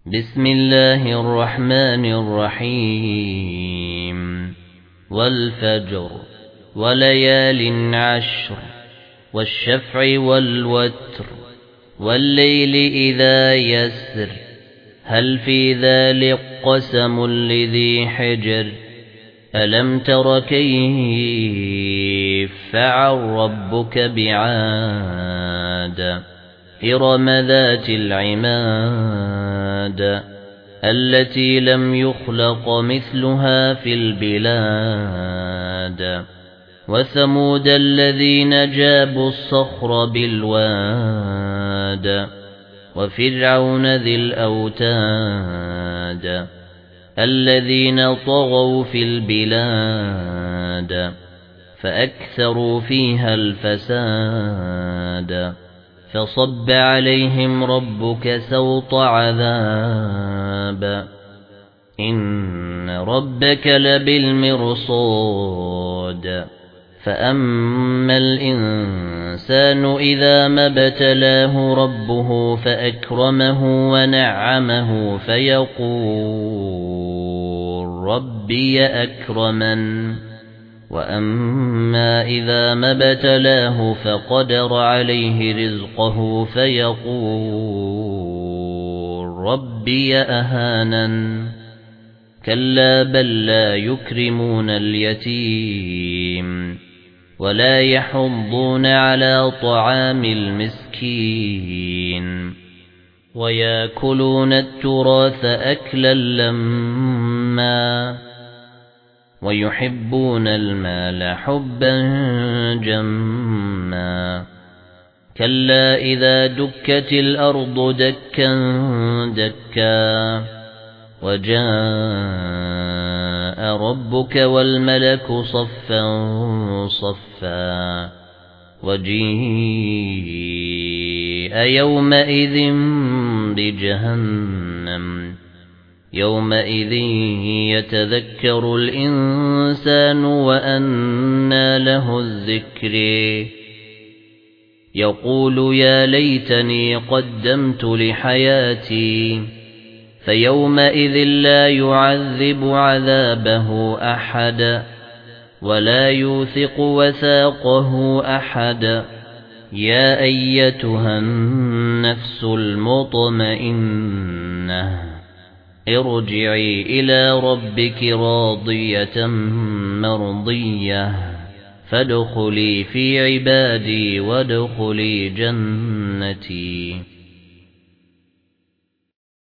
بسم الله الرحمن الرحيم والفجر وليال عشر والشفع والوتر والليل إذا يسر هل في ذلك قسم لذي حجر ألم تر كيف فعل ربك بعاد إرم ذات العماد التي لم يخلق مثلها في البلاد وثمود الذين جابوا الصخر بالواد وفرعون ذي الأوتاد الذين طغوا في البلاد فأكثروا فيها الفساد فصب عليهم ربك سوط عذاب إن ربك لبالمرصاد فأما الإنسان إذا ما ابتلاه ربه فأكرمه ونعمه فيقول ربي أكرمن وأما إذا ما ابتلاه فقدر عليه رزقه فيقول ربي أهانن كلا بل لا يكرمون اليتيم ولا يحضون على طعام المسكين ويأكلون التراث أكلا لما ويحبون المال حبا جما كلا إذا دكت الأرض دكا دكا وجاء ربك والملك صفا صفا وجيء يومئذ بجهنم يومئذ يتذكر الإنسان وأنى له الذكر يقول يا ليتني قدمت لحياتي فيومئذ لا يعذب عذابه أحد ولا يوثق وثاقه أحد يا أيتها النفس المطمئنة ارجعي إلى ربك راضية مرضية فادخلي في عبادي وادخلي جنتي.